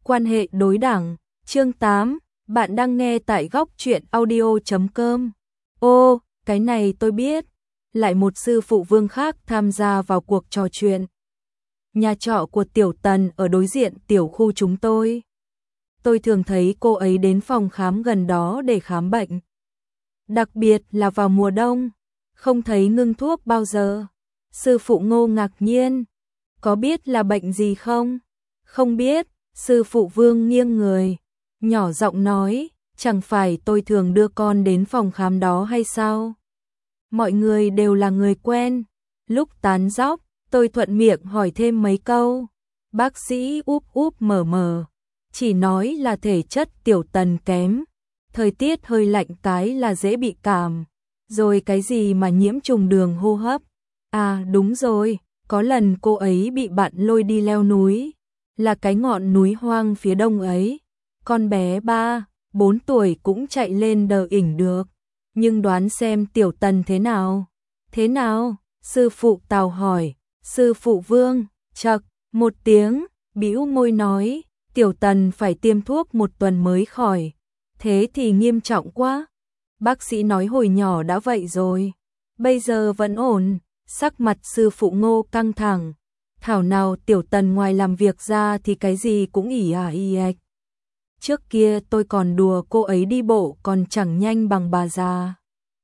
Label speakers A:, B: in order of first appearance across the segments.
A: Quan hệ đối đẳng, chương 8, bạn đang nghe tại góc truyện audio.com. Ô, cái này tôi biết. Lại một sư phụ Vương khác tham gia vào cuộc trò chuyện. Nhà trọ của Tiểu Tần ở đối diện tiểu khu chúng tôi. Tôi thường thấy cô ấy đến phòng khám gần đó để khám bệnh. Đặc biệt là vào mùa đông, không thấy ngưng thuốc bao giờ. Sư phụ Ngô ngạc nhiên. Có biết là bệnh gì không? Không biết. Sư phụ Vương nghiêng người, nhỏ giọng nói, chẳng phải tôi thường đưa con đến phòng khám đó hay sao? Mọi người đều là người quen. Lúc tán dóc, tôi thuận miệng hỏi thêm mấy câu. Bác sĩ úp úp mở mở, chỉ nói là thể chất Tiểu Tần kém, thời tiết hơi lạnh cái là dễ bị cảm, rồi cái gì mà nhiễm trùng đường hô hấp. À đúng rồi, có lần cô ấy bị bạn lôi đi leo núi. Là cái ngọn núi hoang phía đông ấy, con bé 3-4 tuổi cũng chạy lên đờ ỉnh được. Nhưng đoán xem Tiểu Tần thế nào? Thế nào? Sư phụ Tào hỏi. Sư phụ Vương, chậc, một tiếng, bĩu môi nói, Tiểu Tần phải tiêm thuốc 1 tuần mới khỏi. Thế thì nghiêm trọng quá. Bác sĩ nói hồi nhỏ đã vậy rồi. Bây giờ vẫn ổn. Sắc mặt sư phụ Ngô căng thẳng. Thảo nào Tiểu Tần ngoài làm việc ra thì cái gì cũng ỉ ạch. Trước kia tôi còn đùa cô ấy đi bộ còn chẳng nhanh bằng bà già.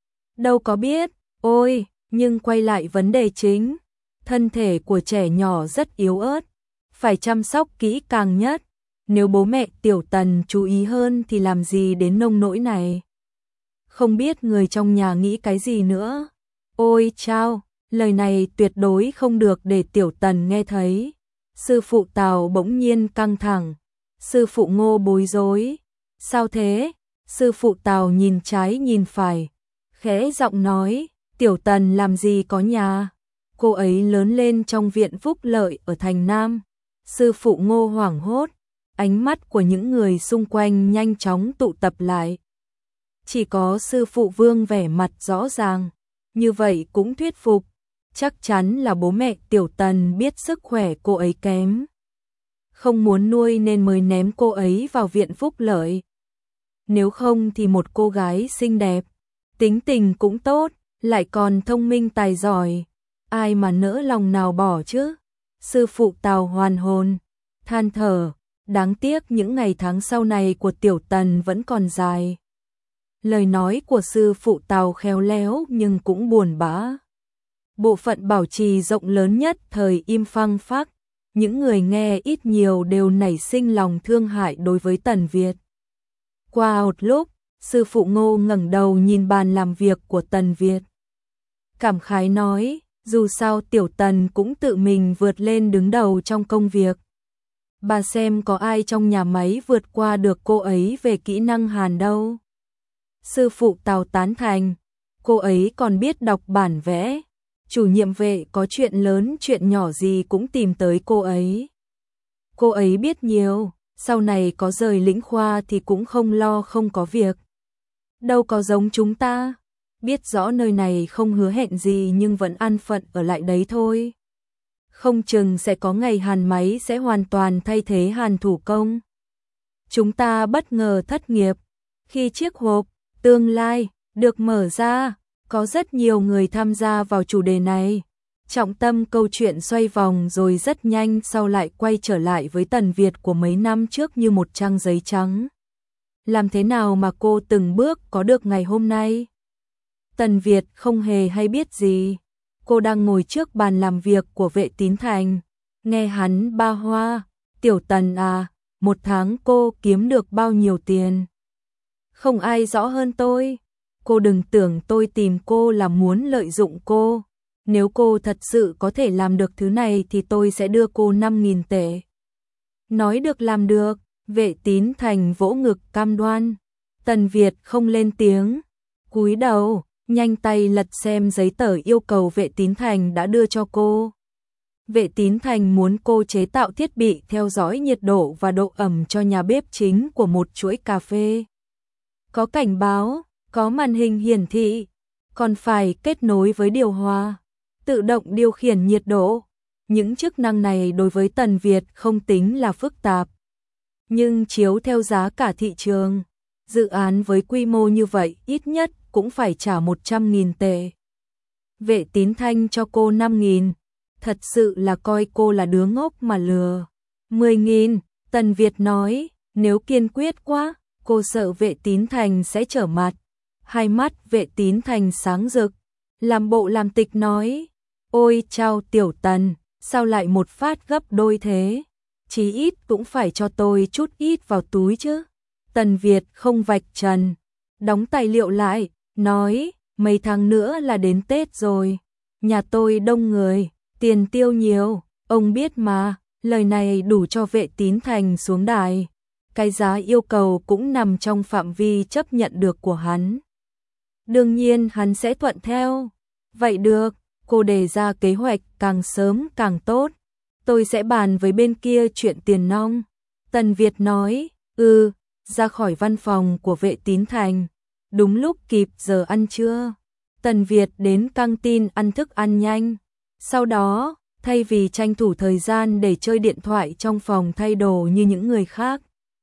A: Đâu có biết, ôi, nhưng quay lại vấn đề chính. Thân thể của trẻ nhỏ rất yếu ớt, phải chăm sóc kỹ càng nhất. Nếu bố mẹ Tiểu Tần chú ý hơn thì làm gì đến nông nỗi này. Không biết người trong nhà nghĩ cái gì nữa. Ôi chao! Lời này tuyệt đối không được để Tiểu Tần nghe thấy. Sư phụ Tào bỗng nhiên căng thẳng. Sư phụ Ngô bối rối. Sao thế? Sư phụ Tào nhìn trái nhìn phải. Khẽ giọng nói, Tiểu Tần làm gì có nhà. Cô ấy lớn lên trong viện phúc lợi ở thành Nam. Sư phụ Ngô hoảng hốt. Ánh mắt của những người xung quanh nhanh chóng tụ tập lại. Chỉ có sư phụ Vương vẻ mặt rõ ràng. Như vậy cũng thuyết phục. Chắc chắn là bố mẹ Tiểu Tần biết sức khỏe cô ấy kém. Không muốn nuôi nên mới ném cô ấy vào viện phúc lợi. Nếu không thì một cô gái xinh đẹp, tính tình cũng tốt, lại còn thông minh tài giỏi. Ai mà nỡ lòng nào bỏ chứ? Sư phụ Tào hoàn hồn, than thở, đáng tiếc những ngày tháng sau này của Tiểu Tần vẫn còn dài. Lời nói của sư phụ Tào khéo léo nhưng cũng buồn bã. Bộ phận bảo trì rộng lớn nhất thời im phăng phắc, những người nghe ít nhiều đều nảy sinh lòng thương hại đối với Tần Việt. Qua một lúc, sư phụ Ngô ngẩng đầu nhìn bàn làm việc của Tần Việt. Cảm khái nói, dù sao Tiểu Tần cũng tự mình vượt lên đứng đầu trong công việc. Bà xem có ai trong nhà máy vượt qua được cô ấy về kỹ năng hàn đâu. Sư phụ Tào tán thành, cô ấy còn biết đọc bản vẽ. Chủ nhiệm vệ có chuyện lớn chuyện nhỏ gì cũng tìm tới cô ấy. Cô ấy biết nhiều, sau này có rời lĩnh khoa thì cũng không lo không có việc. Đâu có giống chúng ta, biết rõ nơi này không hứa hẹn gì nhưng vẫn an phận ở lại đấy thôi. Không chừng sẽ có ngày hàn máy sẽ hoàn toàn thay thế hàn thủ công. Chúng ta bất ngờ thất nghiệp, khi chiếc hộp tương lai được mở ra. Có rất nhiều người tham gia vào chủ đề này. Trọng tâm câu chuyện xoay vòng rồi rất nhanh sau lại quay trở lại với Tần Việt của mấy năm trước như một trang giấy trắng. Làm thế nào mà cô từng bước có được ngày hôm nay? Tần Việt không hề hay biết gì. Cô đang ngồi trước bàn làm việc của Vệ Tín Thành. Nghe hắn ba hoa, Tiểu Tần à, 1 tháng cô kiếm được bao nhiêu tiền? Không ai rõ hơn tôi. Cô đừng tưởng tôi tìm cô là muốn lợi dụng cô. Nếu cô thật sự có thể làm được thứ này thì tôi sẽ đưa cô 5.000 tệ. Nói được làm được, Vệ Tín Thành vỗ ngực cam đoan. Tần Việt không lên tiếng, cúi đầu, nhanh tay lật xem giấy tờ yêu cầu Vệ Tín Thành đã đưa cho cô. Vệ Tín Thành muốn cô chế tạo thiết bị theo dõi nhiệt độ và độ ẩm cho nhà bếp chính của một chuỗi cà phê. Có cảnh báo, có màn hình hiển thị, còn phải kết nối với điều hòa, tự động điều khiển nhiệt độ. Những chức năng này đối với Tần Việt không tính là phức tạp. Nhưng chiếu theo giá cả thị trường, dự án với quy mô như vậy ít nhất cũng phải trả 100.000 tệ. Vệ Tín Thanh cho cô 5.000, thật sự là coi cô là đứa ngốc mà lừa. 10.000, Tần Việt nói, nếu kiên quyết quá, cô sợ Vệ Tín Thành sẽ trở mặt. Hai mắt Vệ Tín Thành sáng rực, làm bộ làm tịch nói, ôi chao tiểu Tần, sao lại một phát gấp đôi thế? Chí ít cũng phải cho tôi chút ít vào túi chứ. Tần Việt không vạch trần, đóng tài liệu lại, nói, mấy tháng nữa là đến Tết rồi. Nhà tôi đông người, tiền tiêu nhiều, ông biết mà, lời này đủ cho Vệ Tín Thành xuống đài. Cái giá yêu cầu cũng nằm trong phạm vi chấp nhận được của hắn. Đương nhiên hắn sẽ thuận theo. Vậy được, cô đề ra kế hoạch càng sớm càng tốt. Tôi sẽ bàn với bên kia chuyện tiền nong. Tần Việt nói, ra khỏi văn phòng của Vệ Tín Thành. Đúng lúc kịp giờ ăn trưa. Tần Việt đến căng tin ăn thức ăn nhanh. Sau đó, thay vì tranh thủ thời gian để chơi điện thoại trong phòng thay đồ như những người khác,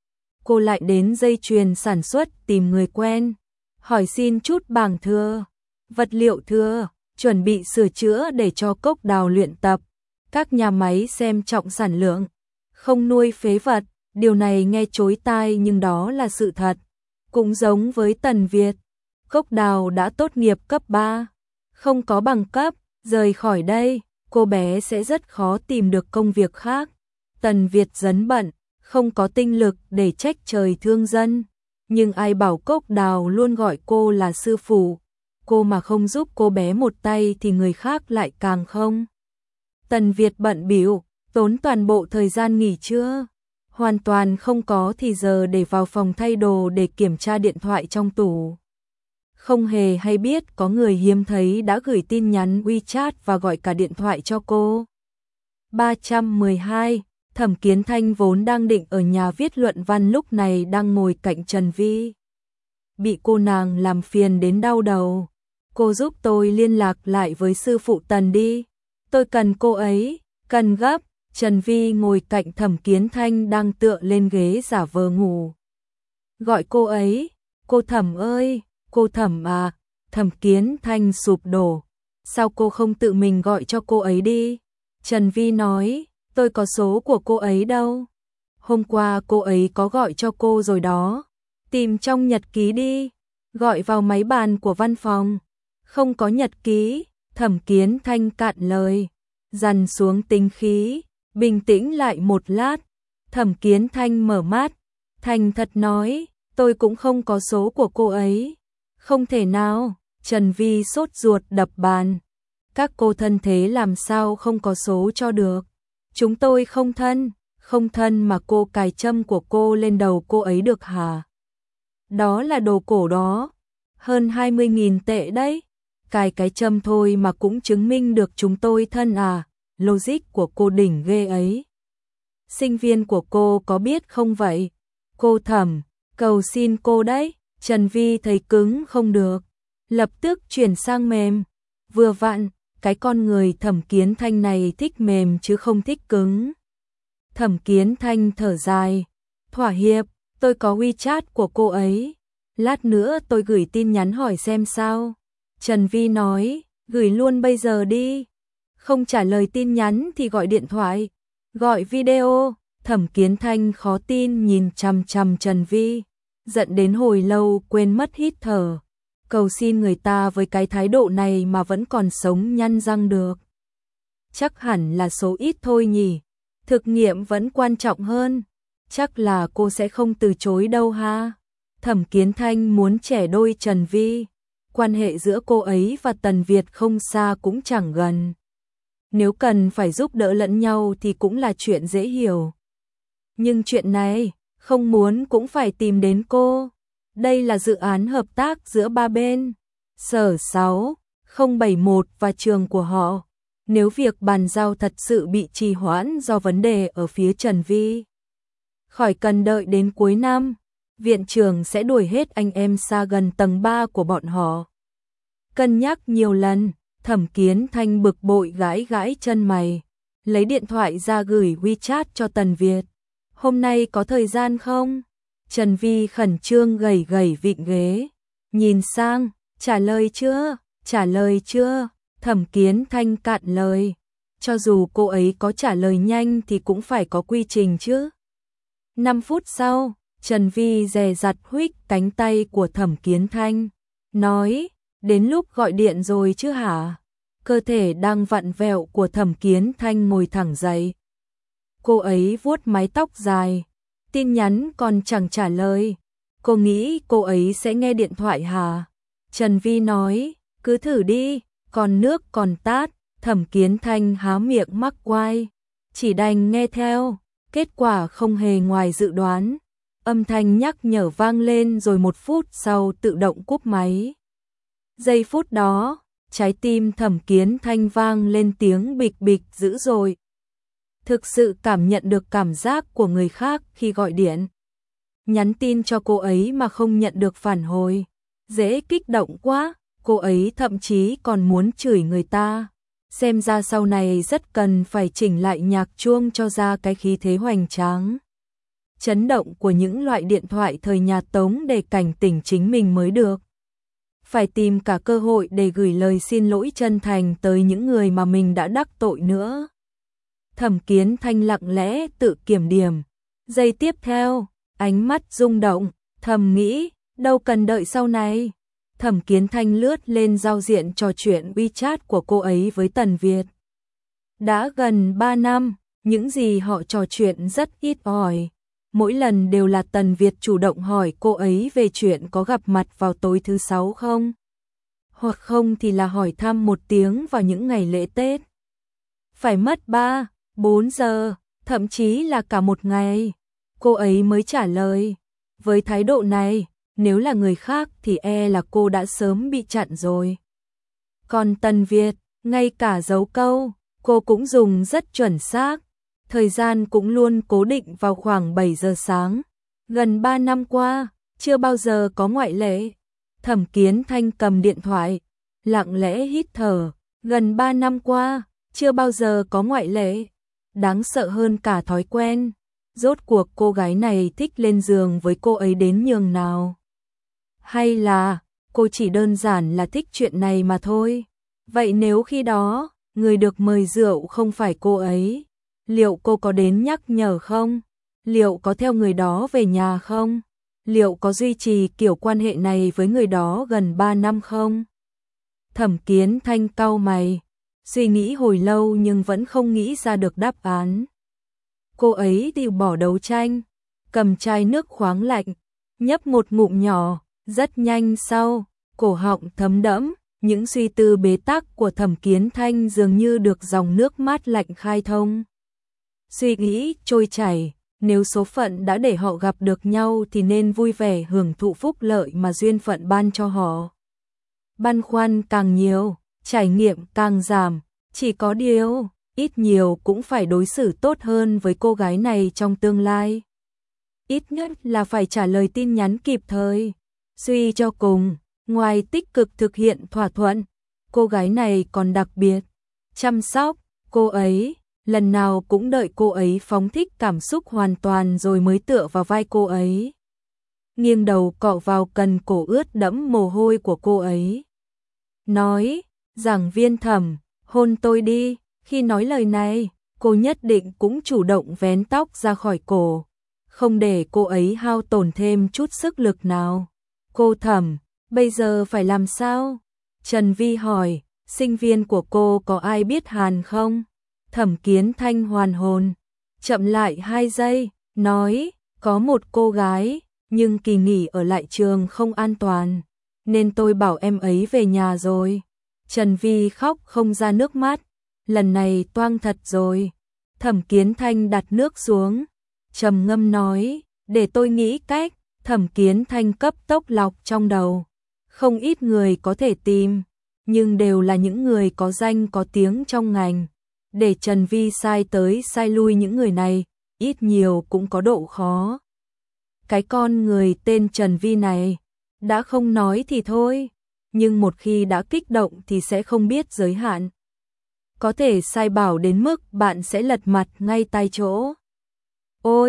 A: cô lại đến dây chuyền sản xuất tìm người quen, hỏi xin chút bảng thừa, vật liệu thừa, chuẩn bị sửa chữa để cho Cốc Đào luyện tập. Các nhà máy xem trọng sản lượng, không nuôi phế vật, điều này nghe chối tai nhưng đó là sự thật. Cũng giống với Tần Việt, Cốc Đào đã tốt nghiệp cấp 3, không có bằng cấp, rời khỏi đây, cô bé sẽ rất khó tìm được công việc khác. Tần Việt dấn bận, không có tinh lực để trách trời thương dân, nhưng ai bảo Cốc Đào luôn gọi cô là sư phụ, cô mà không giúp cô bé một tay thì người khác lại càng không. Tần Việt bận bịu, tốn toàn bộ thời gian nghỉ trưa, hoàn toàn không có thì giờ để vào phòng thay đồ để kiểm tra điện thoại trong tủ. Không hề hay biết có người hiếm thấy đã gửi tin nhắn WeChat và gọi cả điện thoại cho cô. 312, Thẩm Kiến Thanh vốn đang định ở nhà viết luận văn lúc này đang ngồi cạnh Trần Vi. Bị cô nàng làm phiền đến đau đầu. Cô giúp tôi liên lạc lại với sư phụ Tần đi. Tôi cần cô ấy, cần gấp. Trần Vi ngồi cạnh Thẩm Kiến Thanh đang tựa lên ghế giả vờ ngủ. Gọi cô ấy, cô Thẩm ơi, cô Thẩm à, Thẩm Kiến Thanh sụp đổ. Sao cô không tự mình gọi cho cô ấy đi? Trần Vi nói, tôi có số của cô ấy đâu. Hôm qua cô ấy có gọi cho cô rồi đó. Tìm trong nhật ký đi, gọi vào máy bàn của văn phòng. Không có nhật ký, Thẩm Kiến Thanh cạn lời, dằn xuống tính khí, bình tĩnh lại một lát. Thẩm Kiến Thanh mở mắt, thành thật nói, tôi cũng không có số của cô ấy. Không thể nào, Trần Vi sốt ruột đập bàn. Các cô thân thế làm sao không có số cho được. Chúng tôi không thân mà cô cài châm của cô lên đầu cô ấy được hả? Đó là đồ cổ đó, hơn 20.000 tệ đấy. Cài cái châm thôi mà cũng chứng minh được chúng tôi thân à, logic của cô đỉnh ghê ấy. Sinh viên của cô có biết không vậy? Cô Thẩm, cầu xin cô đấy. Trần Vi thấy cứng không được, lập tức chuyển sang mềm. Vừa vặn, cái con người Thẩm Kiến Thanh này thích mềm chứ không thích cứng. Thẩm Kiến Thanh thở dài, thỏa hiệp, tôi có WeChat của cô ấy. Lát nữa tôi gửi tin nhắn hỏi xem sao. Trần Vi nói, gửi luôn bây giờ đi. Không trả lời tin nhắn thì gọi điện thoại, gọi video. Thẩm Kiến Thanh khó tin nhìn chằm chằm Trần Vi, giận đến hồi lâu quên mất hít thở. Cầu xin người ta với cái thái độ này mà vẫn còn sống nhăn răng được. Chắc hẳn là số ít thôi nhỉ. Thực nghiệm vẫn quan trọng hơn. Chắc là cô sẽ không từ chối đâu ha. Thẩm Kiến Thanh muốn trẻ đôi Trần Vi. Quan hệ giữa cô ấy và Tần Việt không xa cũng chẳng gần. Nếu cần phải giúp đỡ lẫn nhau thì cũng là chuyện dễ hiểu. Nhưng chuyện này, không muốn cũng phải tìm đến cô. Đây là dự án hợp tác giữa ba bên, Sở 6, 071 và trường của họ. Nếu việc bàn giao thật sự bị trì hoãn do vấn đề ở phía Trần Vi, khỏi cần đợi đến cuối năm, viện trưởng sẽ đuổi hết anh em xa gần tầng 3 của bọn họ. Cân nhắc nhiều lần, Thẩm Kiến Thanh bực bội gãi gãi chân mày, lấy điện thoại ra gửi WeChat cho Tần Việt. hôm nay có thời gian không? Trần Vi khẩn trương gẩy gẩy vịn ghế, nhìn sang, trả lời chưa, Thẩm Kiến Thanh cạn lời. Cho dù cô ấy có trả lời nhanh thì cũng phải có quy trình chứ. 5 phút sau, Trần Vi dè dặt huých cánh tay của Thẩm Kiến Thanh, nói, đến lúc gọi điện rồi chứ hả? Cơ thể đang vặn vẹo của Thẩm Kiến Thanh ngồi thẳng dậy. Cô ấy vuốt mái tóc dài, tin nhắn còn chẳng trả lời. Cô nghĩ cô ấy sẽ nghe điện thoại hả? Trần Vi nói, cứ thử đi, còn nước còn tát. Thẩm Kiến Thanh há miệng mắc oai, chỉ đành nghe theo. Kết quả không hề ngoài dự đoán. Âm thanh nhắc nhở vang lên rồi 1 phút sau tự động cúp máy. Giây phút đó, trái tim Thẩm Kiến Thanh vang lên tiếng bịch bịch dữ dội. Thực sự cảm nhận được cảm giác của người khác khi gọi điện, nhắn tin cho cô ấy mà không nhận được phản hồi. Dễ kích động quá, cô ấy thậm chí còn muốn chửi người ta. Xem ra sau này rất cần phải chỉnh lại nhạc chuông cho ra cái khí thế hoành tráng, chấn động của những loại điện thoại thời nhà Tống để cảnh tỉnh chính mình mới được. Phải tìm cả cơ hội để gửi lời xin lỗi chân thành tới những người mà mình đã đắc tội nữa. Thẩm Kiến Thanh lặng lẽ tự kiểm điểm. Giây tiếp theo, ánh mắt rung động, thầm nghĩ, đâu cần đợi sau này. Thẩm Kiến Thanh lướt lên giao diện trò chuyện WeChat của cô ấy với Tần Việt. Đã gần 3 năm, những gì họ trò chuyện rất ít ỏi. Mỗi lần đều là Tần Việt chủ động hỏi cô ấy về chuyện có gặp mặt vào tối thứ 6 không. Hoặc không thì là hỏi thăm 1 tiếng vào những ngày lễ Tết. Phải mất 3-4 giờ, thậm chí là cả 1 ngày, cô ấy mới trả lời. Với thái độ này, nếu là người khác thì là cô đã sớm bị chặn rồi. Còn Tần Việt, ngay cả dấu câu, cô cũng dùng rất chuẩn xác. Thời gian cũng luôn cố định vào khoảng 7 giờ sáng. Gần 3 năm qua, chưa bao giờ có ngoại lệ. Thẩm Kiến Thanh cầm điện thoại, lặng lẽ hít thở. Gần 3 năm qua, chưa bao giờ có ngoại lệ. Đáng sợ hơn cả thói quen. Rốt cuộc cô gái này thích lên giường với cô ấy đến nhường nào? Hay là cô chỉ đơn giản là thích chuyện này mà thôi? Vậy nếu khi đó, người được mời rượu không phải cô ấy, liệu cô có đến nhắc nhở không? Liệu có theo người đó về nhà không? Liệu có duy trì kiểu quan hệ này với người đó gần 3 năm không? Thẩm Kiến Thanh cau mày, suy nghĩ hồi lâu nhưng vẫn không nghĩ ra được đáp án. Cô ấy từ bỏ đấu tranh, cầm chai nước khoáng lạnh, nhấp một ngụm nhỏ, rất nhanh sau, cổ họng thấm đẫm, những suy tư bế tắc của Thẩm Kiến Thanh dường như được dòng nước mát lạnh khai thông. Suy nghĩ trôi chảy, nếu số phận đã để họ gặp được nhau thì nên vui vẻ hưởng thụ phúc lợi mà duyên phận ban cho họ. Băn khoăn càng nhiều, trải nghiệm càng giảm, chỉ có điều, ít nhiều cũng phải đối xử tốt hơn với cô gái này trong tương lai. Ít nhất là phải trả lời tin nhắn kịp thời. Suy cho cùng, ngoài tích cực thực hiện thỏa thuận, cô gái này còn đặc biệt chăm sóc cô ấy, lần nào cũng đợi cô ấy phóng thích cảm xúc hoàn toàn rồi mới tựa vào vai cô ấy, nghiêng đầu cọ vào cần cổ ướt đẫm mồ hôi của cô ấy. Nói, Giảng Viên Thẩm, hôn tôi đi. Khi nói lời này, cô nhất định cũng chủ động vén tóc ra khỏi cổ, không để cô ấy hao tổn thêm chút sức lực nào. Cô Thẩm, bây giờ phải làm sao? Trần Vi hỏi, sinh viên của cô có ai biết Hàn không? Thẩm Kiến Thanh hoàn hồn, chậm lại 2 giây, nói, có một cô gái, nhưng kỳ nghỉ ở lại trường không an toàn, nên tôi bảo em ấy về nhà rồi. Trần Vi khóc không ra nước mắt, lần này toang thật rồi. Thẩm Kiến Thanh đặt nước xuống, trầm ngâm nói, để tôi nghĩ cách. Thẩm Kiến Thanh cấp tốc lọc trong đầu, không ít người có thể tìm, nhưng đều là những người có danh có tiếng trong ngành. Để Trần Vi sai tới sai lui những người này, ít nhiều cũng có độ khó. Cái con người tên Trần Vi này, đã không nói thì thôi, nhưng một khi đã kích động thì sẽ không biết giới hạn. Có thể sai bảo đến mức bạn sẽ lật mặt ngay tại chỗ. Ôi,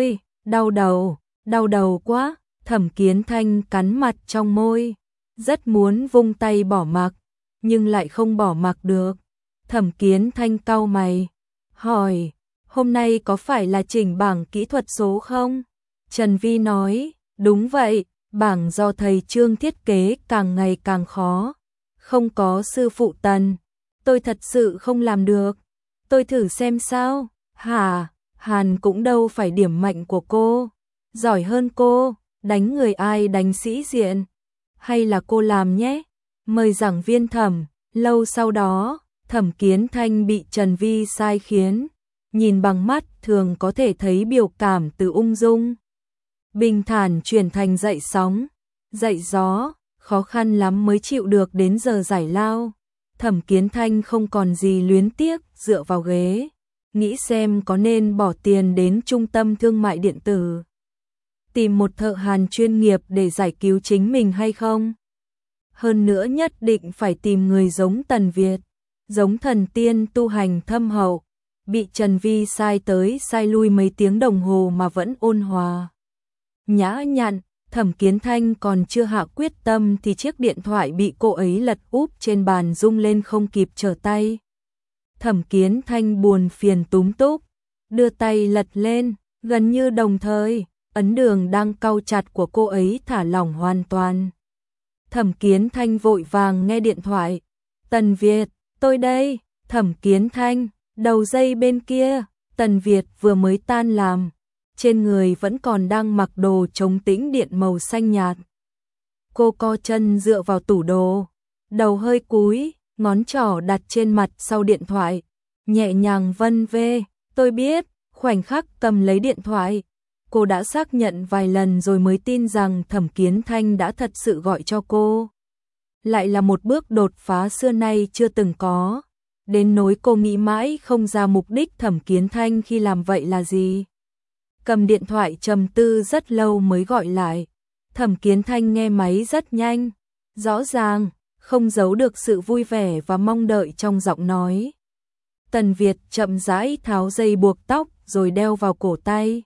A: đau đầu quá, Thẩm Kiến Thanh cắn mặt trong môi, rất muốn vung tay bỏ mặc, nhưng lại không bỏ mặc được. Thẩm Kiến Thanh cau mày, hỏi, hôm nay có phải là chỉnh bảng kỹ thuật số không? Trần Vi nói, đúng vậy, bảng do thầy Trương thiết kế càng ngày càng khó. Không có sư phụ Tần, tôi thật sự không làm được. Tôi thử xem sao. Hả, Hàn cũng đâu phải điểm mạnh của cô. Giỏi hơn cô, đánh người ai đánh sĩ diện. Hay là cô làm nhé. Mời giảng viên Thẩm. Lâu sau đó, Thẩm Kiến Thanh bị Trần Vi sai khiến. Nhìn bằng mắt thường có thể thấy biểu cảm từ ung dung bình thản chuyển thành dậy sóng, dậy gió, khó khăn lắm mới chịu được đến giờ giải lao. Thẩm Kiến Thanh không còn gì luyến tiếc, dựa vào ghế, nghĩ xem có nên bỏ tiền đến trung tâm thương mại điện tử, tìm một thợ hàn chuyên nghiệp để giải cứu chính mình hay không. Hơn nữa nhất định phải tìm người giống Tần Việt, giống thần tiên tu hành thâm hậu, bị Trần Vi sai tới sai lui mấy tiếng đồng hồ mà vẫn ôn hòa nhã nhặn. Thẩm Kiến Thanh còn chưa hạ quyết tâm thì chiếc điện thoại bị cô ấy lật úp trên bàn rung lên không kịp trở tay. Thẩm Kiến Thanh buồn phiền túm túc, đưa tay lật lên, gần như đồng thời, ấn đường đang cau chặt của cô ấy thả lỏng hoàn toàn. Thẩm Kiến Thanh vội vàng nghe điện thoại, Tần Việt, tôi đây. Thẩm Kiến Thanh, đầu dây bên kia, Tần Việt vừa mới tan làm. Trên người vẫn còn đang mặc đồ chống tĩnh điện màu xanh nhạt. Cô co chân dựa vào tủ đồ, đầu hơi cúi, ngón trỏ đặt trên mặt sau điện thoại, nhẹ nhàng vân vê, tôi biết. Khoảnh khắc cầm lấy điện thoại, cô đã xác nhận vài lần rồi mới tin rằng Thẩm Kiến Thanh đã thật sự gọi cho cô. Lại là một bước đột phá xưa nay chưa từng có, đến nỗi cô nghĩ mãi không ra mục đích Thẩm Kiến Thanh khi làm vậy là gì. Cầm điện thoại trầm tư rất lâu mới gọi lại. Thẩm Kiến Thanh nghe máy rất nhanh, rõ ràng, không giấu được sự vui vẻ và mong đợi trong giọng nói. Tần Việt chậm rãi tháo dây buộc tóc rồi đeo vào cổ tay.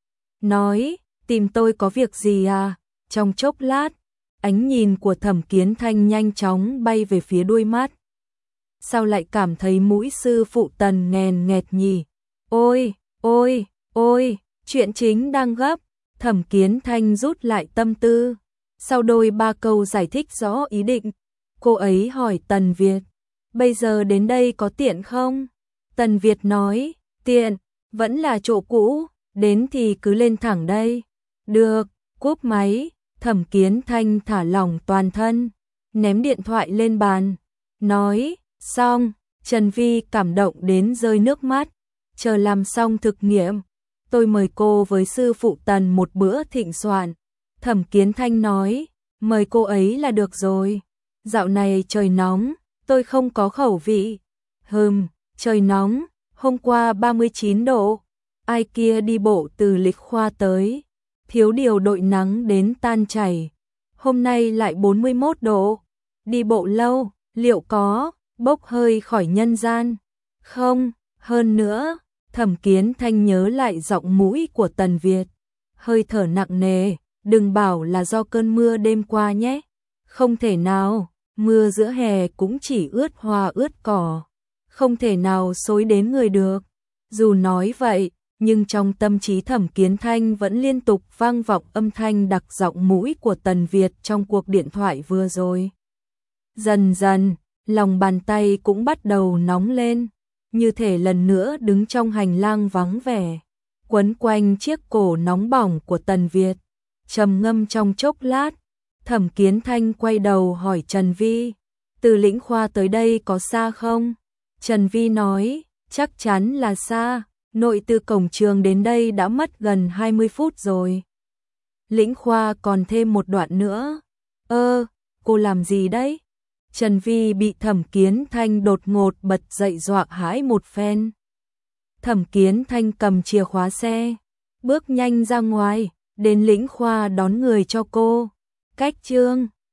A: Nói, tìm tôi có việc gì à? Trong chốc lát, ánh nhìn của Thẩm Kiến Thanh nhanh chóng bay về phía đuôi mắt. Sao lại cảm thấy mũi sư phụ Tần nghèn nghẹt nhỉ? Ôi, ôi, ôi, chuyện chính đang gấp. Thẩm Kiến Thanh rút lại tâm tư. Sau đôi ba câu giải thích rõ ý định, cô ấy hỏi Tần Việt, bây giờ đến đây có tiện không? Tần Việt nói, tiện, vẫn là chỗ cũ, đến thì cứ lên thẳng đây. Được, cúp máy. Thẩm Kiến Thanh thả lỏng toàn thân, ném điện thoại lên bàn, nói, xong. Trần Vi cảm động đến rơi nước mắt. Chờ làm xong thực nghiệm, tôi mời cô với sư phụ Tần một bữa thịnh soạn. Thẩm Kiến Thanh nói, mời cô ấy là được rồi. Dạo này trời nóng, tôi không có khẩu vị. Trời nóng, hôm qua 39 độ. Ai kia đi bộ từ Lịch Khoa tới, thiếu điều đội nắng đến tan chảy. Hôm nay lại 41 độ. Đi bộ lâu, liệu có bốc hơi khỏi nhân gian không? Hơn nữa, Thẩm Kiến Thanh nhớ lại giọng mũi của Tần Việt, hơi thở nặng nề, đừng bảo là do cơn mưa đêm qua nhé. Không thể nào, mưa giữa hè cũng chỉ ướt hoa ướt cỏ, không thể nào xối đến người được. Dù nói vậy, nhưng trong tâm trí Thẩm Kiến Thanh vẫn liên tục vang vọng âm thanh đặc giọng mũi của Tần Việt trong cuộc điện thoại vừa rồi. Dần dần, lòng bàn tay cũng bắt đầu nóng lên, như thể lần nữa đứng trong hành lang vắng vẻ, quấn quanh chiếc cổ nóng bỏng của Tần Việt. Trầm ngâm trong chốc lát, Thẩm Kiến Thanh quay đầu hỏi Trần Vi, từ Lĩnh Khoa tới đây có xa không? Trần Vi nói, chắc chắn là xa, nội từ cổng trường đến đây đã mất gần 20 phút rồi. Lĩnh Khoa còn thêm một đoạn nữa. Cô làm gì đấy? Trần Vi bị Thẩm Kiến Thanh đột ngột bật dậy dọa hãi một phen. Thẩm Kiến Thanh cầm chìa khóa xe, bước nhanh ra ngoài, đến Lĩnh Khoa đón người cho cô. Cách Trương